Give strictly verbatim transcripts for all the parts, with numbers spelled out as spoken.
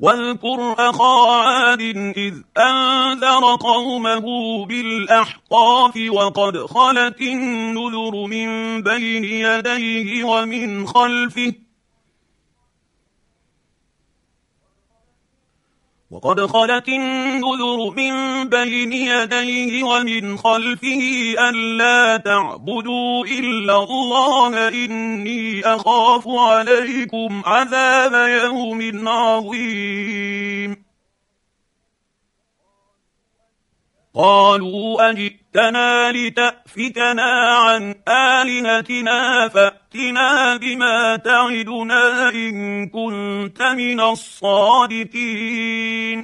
واذكر أخا عاد إذ أنذر قومه بالأحقاف وقد خلت النذر من بين يديه ومن خلفه وقد خلت النذر من بين يديه ومن خلفه ألا تعبدوا إلا الله إني أخاف عليكم عذاب يوم عظيم. قالوا أجئتنا لتأفكنا عن آلهتنا فأتنا بما تعدنا إن كنت من الصادقين.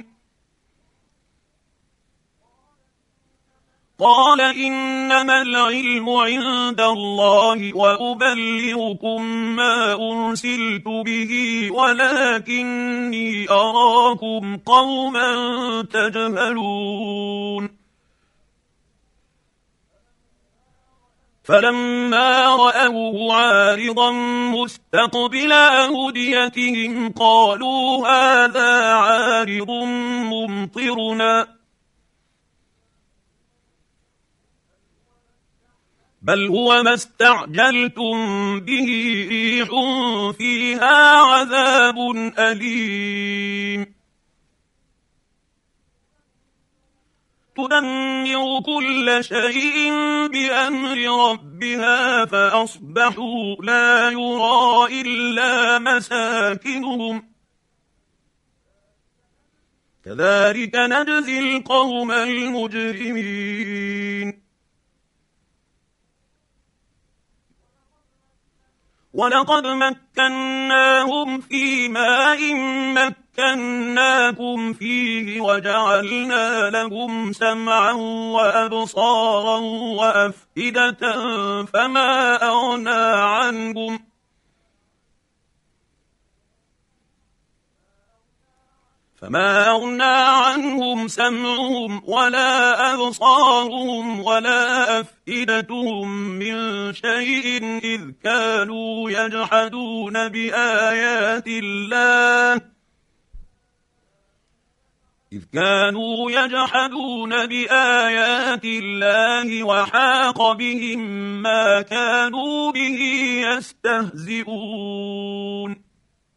قال إنما العلم عند الله وأبلغكم ما أرسلت به ولكني أراكم قوما تجهلون. فلما رأوه عارضا مستقبل أوديتهم قالوا هذا عارض ممطرنا بل هو ما استعجلتم به ريح فيها عذاب أليم تدمر كل شيء بأمر ربها فأصبحوا لا يرى إلا مساكنهم كذلك نجزي القوم المجرمين. ولقد مكناهم في ماء مكناكم فيه وجعلنا لهم سمعا وأبصارا وأفئدة فما أغنى عنهم فما أغنى عنهم سمعهم ولا أبصارهم ولا أفئدتهم من شيء إذ كانوا يجحدون بآيات الله إذ كانوا يجحدون بآيات الله وحاق بهم ما كانوا به يستهزئون.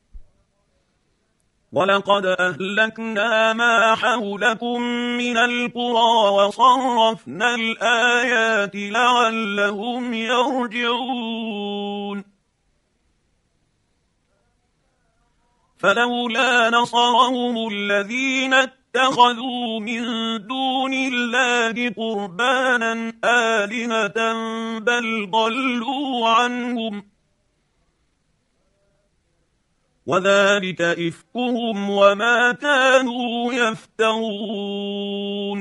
ولقد أهلكنا ما حولكم من القرى وصرفنا الآيات لعلهم يرجعون. فلولا نصرهم الذين اتخذوا من دون الله قربانا آلهة بل ضلوا عنهم وذلك إفكهم وما كانوا يفترون.